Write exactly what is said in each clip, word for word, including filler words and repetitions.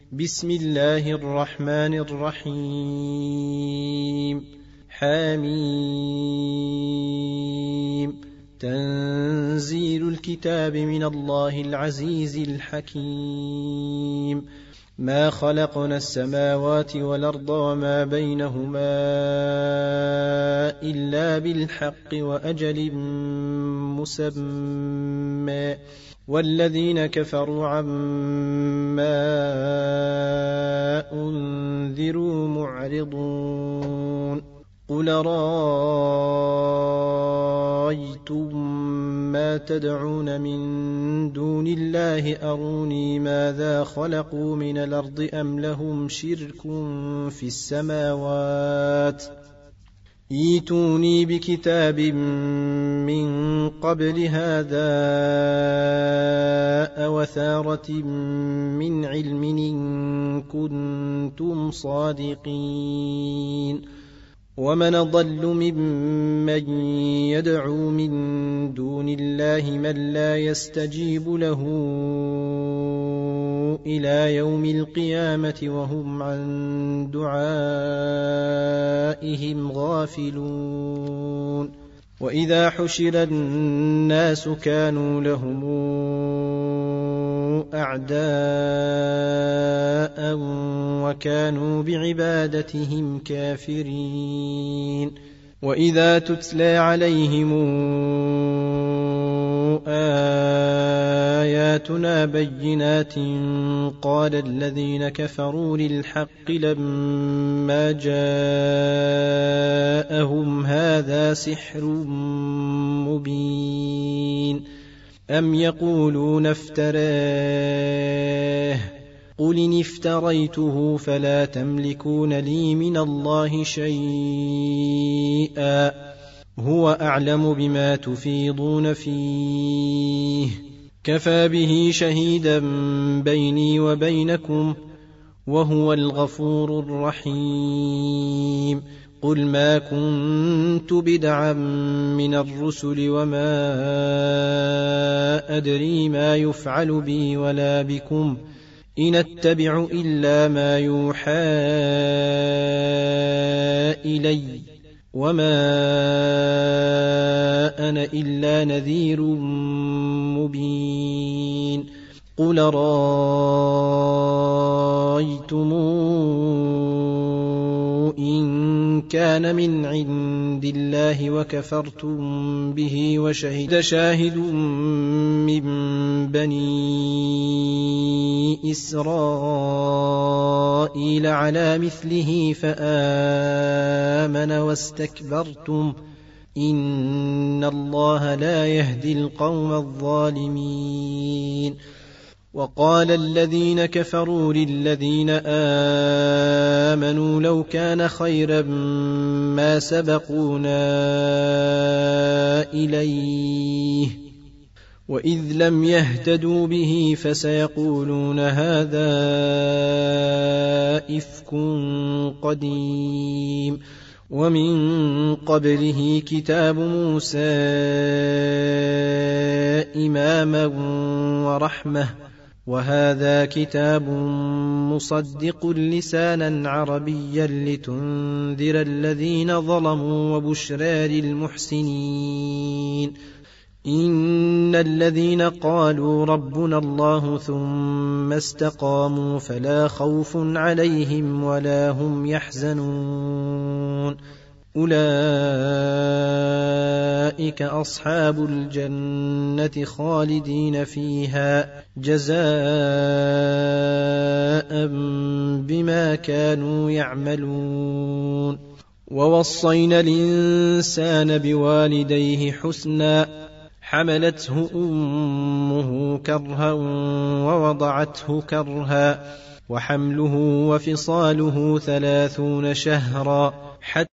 بسم الله الرحمن الرحيم. حميم. تنزيل الكتاب من الله العزيز الحكيم. ما خلقنا السماوات والأرض وما بينهما إلا بالحق وأجل مسمى، والذين كفروا عما أنذروا معرضون. قل رأيتم ما تدعون من دون الله أروني ماذا خلقوا من الأرض أم لهم شرك في السماوات، ايتوني بكتاب من قبل هذا أو أثارة من علم إن كنتم صادقين. ومن ضل ممن يدعو من دون الله من لا يستجيب له إلى يوم القيامة وهم عن دعائهم غافلون. وإذا حشر الناس كانوا لهم أعداء وكانوا بعبادتهم كافرين. وإذا تتلى عليهم آياتنا بينات قال الذين كفروا للحق لما جاءهم هذا سحر مبين، أم يقولون افتراه، قل إن افتريته فلا تملكون لي من الله شيئا، هو أعلم بما تفيضون فيه، كفى به شهيدا بيني وبينكم وهو الغفور الرحيم. قل ما كنت بدعا من الرسل وما أدري ما يفعل بي ولا بكم، إن أتبع إلا ما يوحى إلي وما أنا إلا نذير مبين. قل رأيتم إن كان من عند الله وكفرتم به وشهد شاهد من بني إسرائيل على مثله فآمن واستكبرتم إن الله لا يهدي القوم الظالمين. وقال الذين كفروا للذين آمنوا لو كان خيرا ما سبقونا إليه، وإذ لم يهتدوا به فسيقولون هذا إفك قديم. ومن قبله كتاب موسى إماما ورحمة، وهذا كتاب مصدق لسانا عربيا لتنذر الذين ظلموا وبشرى للمحسنين. إن الذين قالوا ربنا الله ثم استقاموا فلا خوف عليهم ولا هم يحزنون، أولئك أصحاب الجنة خالدين فيها جزاء بما كانوا يعملون. ووصينا الإنسان بوالديه حسنا، حملته أمه كرها ووضعته كرها، وحمله وفصاله ثلاثون شهرا، حتى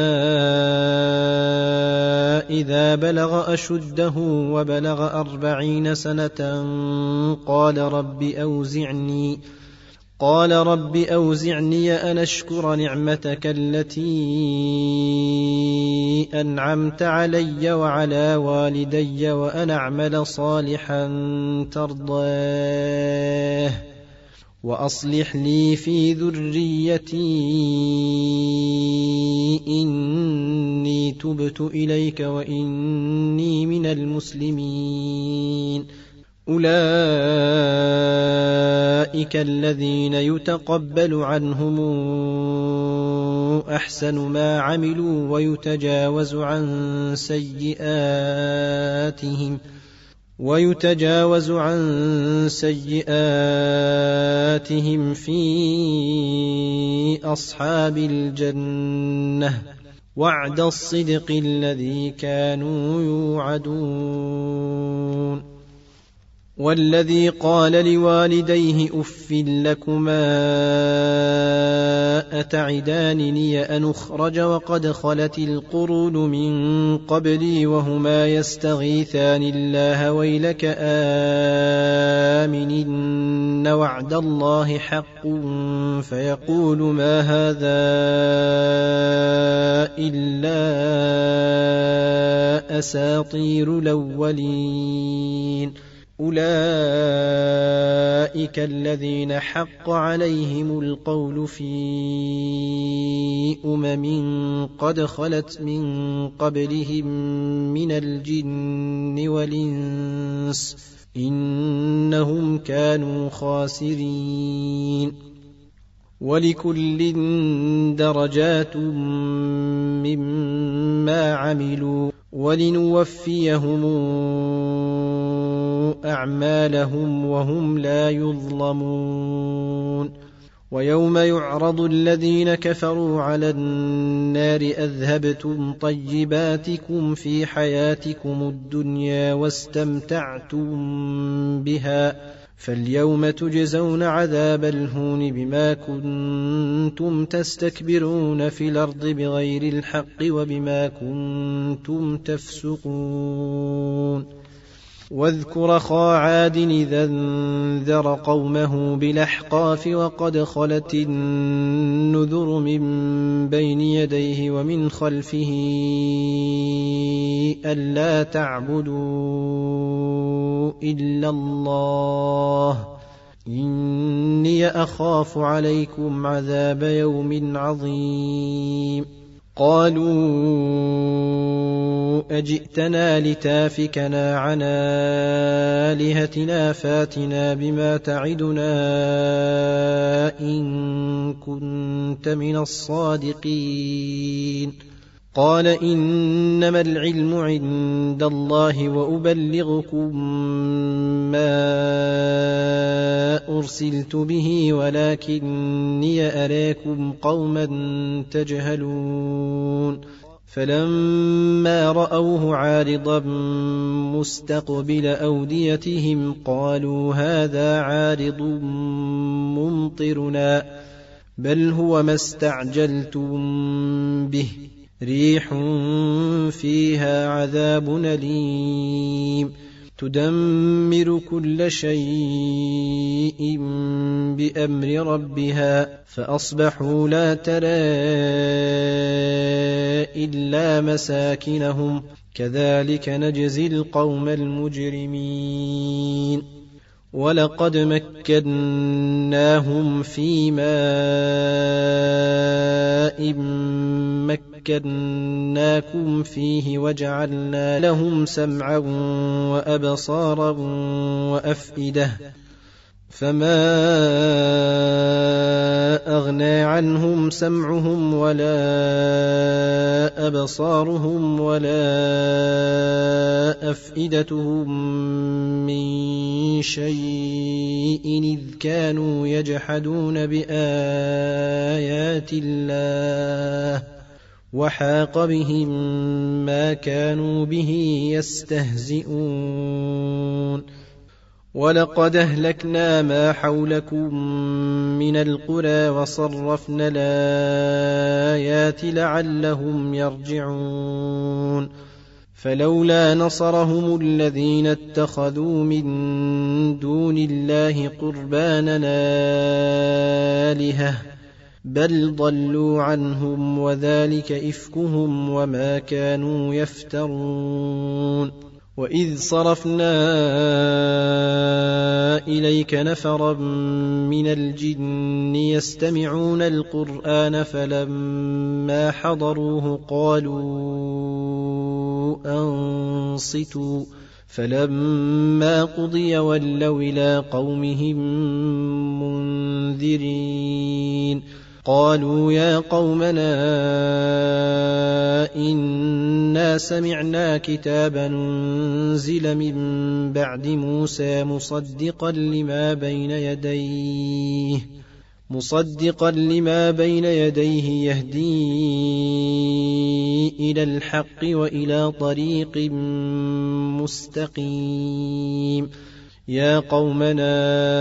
إذا بلغ أشده وبلغ أربعين سنة قال رب أوزعني قال رب أوزعني أن أشكر نعمتك التي أنعمت علي وعلى والدي وأن أعمل صالحا ترضاه وأصلح لي في ذريتي إني تبت إليك وإني من المسلمين. أولئك الذين يتقبل عنهم أحسن ما عملوا ويتجاوز عن سيئاتهم ويتجاوز عن سيئاتهم في أصحاب الجنة وعد الصدق الذي كانوا يوعدون. والذي قال لوالديه أف لكما أتعدانني أن أخرج وقد خلت القرون من قبلي وهما يستغيثان الله ويلك آمن إن وعد الله حق فيقول ما هذا إلا أساطير الأولين. أولئك الذين حق عليهم القول في أمم قد خلت من قبلهم من الجن والإنس إنهم كانوا خاسرين. ولكل درجات مما عملوا ولنوفيهم أعمالهم وهم لا يظلمون. ويوم يعرض الذين كفروا على النار أذهبتم طيباتكم في حياتكم الدنيا واستمتعتم بها فاليوم تجزون عذاب الهون بما كنتم تستكبرون في الأرض بغير الحق وبما كنتم تفسقون. واذكر أخا عاد إذا انذر قومه بالأحقاف وقد خلت النذر من بين يديه ومن خلفه ألا تعبدوا إلا الله إني أخاف عليكم عذاب يوم عظيم. قالوا أجئتنا لتافكنا عن آلهتنا فاتنا بما تعدنا إن كنت من الصادقين. قال إنما العلم عند الله وأبلغكم ما أرسلت به ولكني أراكم قوما تجهلون. فلما رأوه عارضا مستقبل أوديتهم قالوا هذا عارض ممطرنا بل هو ما استعجلتم به ريح فيها عذاب أليم تدمر كل شيء بأمر ربها فأصبحوا لا ترى إلا مساكنهم كذلك نجزي القوم المجرمين. ولقد مكناهم في ماء مكناكم فيه وجعلنا لهم سمعا وأبصارا وأفئدة فما أغنى عنهم سمعهم ولا أبصارهم ولا أفئدتهم من شيء إذ كانوا يجحدون بآيات الله وحاق بهم ما كانوا به يستهزئون. ولقد أهلكنا ما حولكم من القرى وصرفنا الآيات لعلهم يرجعون. فلولا نصرهم الذين اتخذوا من دون الله قربانا آلهة بل ضلوا عنهم وذلك إفكهم وما كانوا يفترون. وإذ صرفنا إليك نفرا من الجن يستمعون القرآن فلما حضروه قالوا أنصتوا فلما قضي ولوا إلى قومهم منذرين قالوا يا قومنا إنا سمعنا كتابا أنزل من بعد موسى مصدقا لما بين يديه مصدقا لما بين يديه يهدي إلى الحق وإلى طريق مستقيم يا قومنا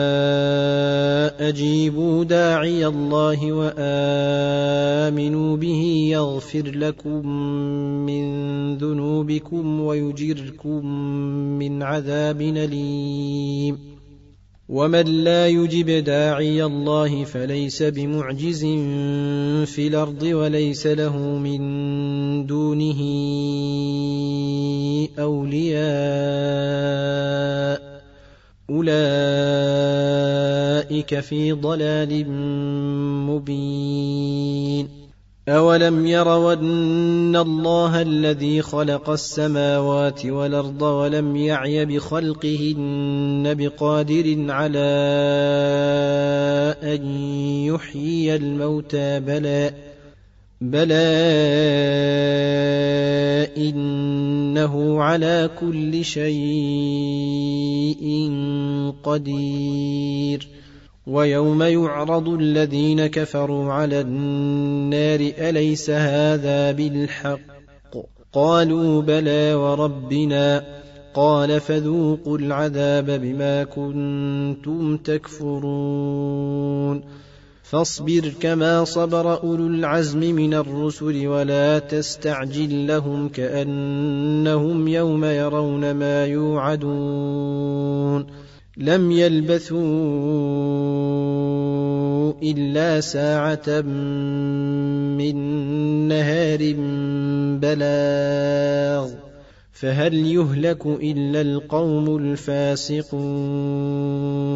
أجيبوا داعي الله وآمنوا به يغفر لكم من ذنوبكم ويجركم من عذاب أليم ومن لا يجب داعي الله فليس بمعجز في الأرض وليس له من دونه أولياء أولئك في ضلال مبين أولم يروا أن الله الذي خلق السماوات والأرض ولم يعي بخلقهن بقادر على أن يحيي الموتى بلى بلى إنه على كل شيء قدير ويوم يعرض الذين كفروا على النار أليس هذا بالحق قالوا بلى وربنا قال فذوقوا العذاب بما كنتم تكفرون فاصبر كما صبر أولو العزم من الرسل ولا تستعجل لهم كأنهم يوم يرون ما يوعدون لم يلبثوا إلا ساعة من نهار بلاغ فهل يهلك إلا القوم الفاسقون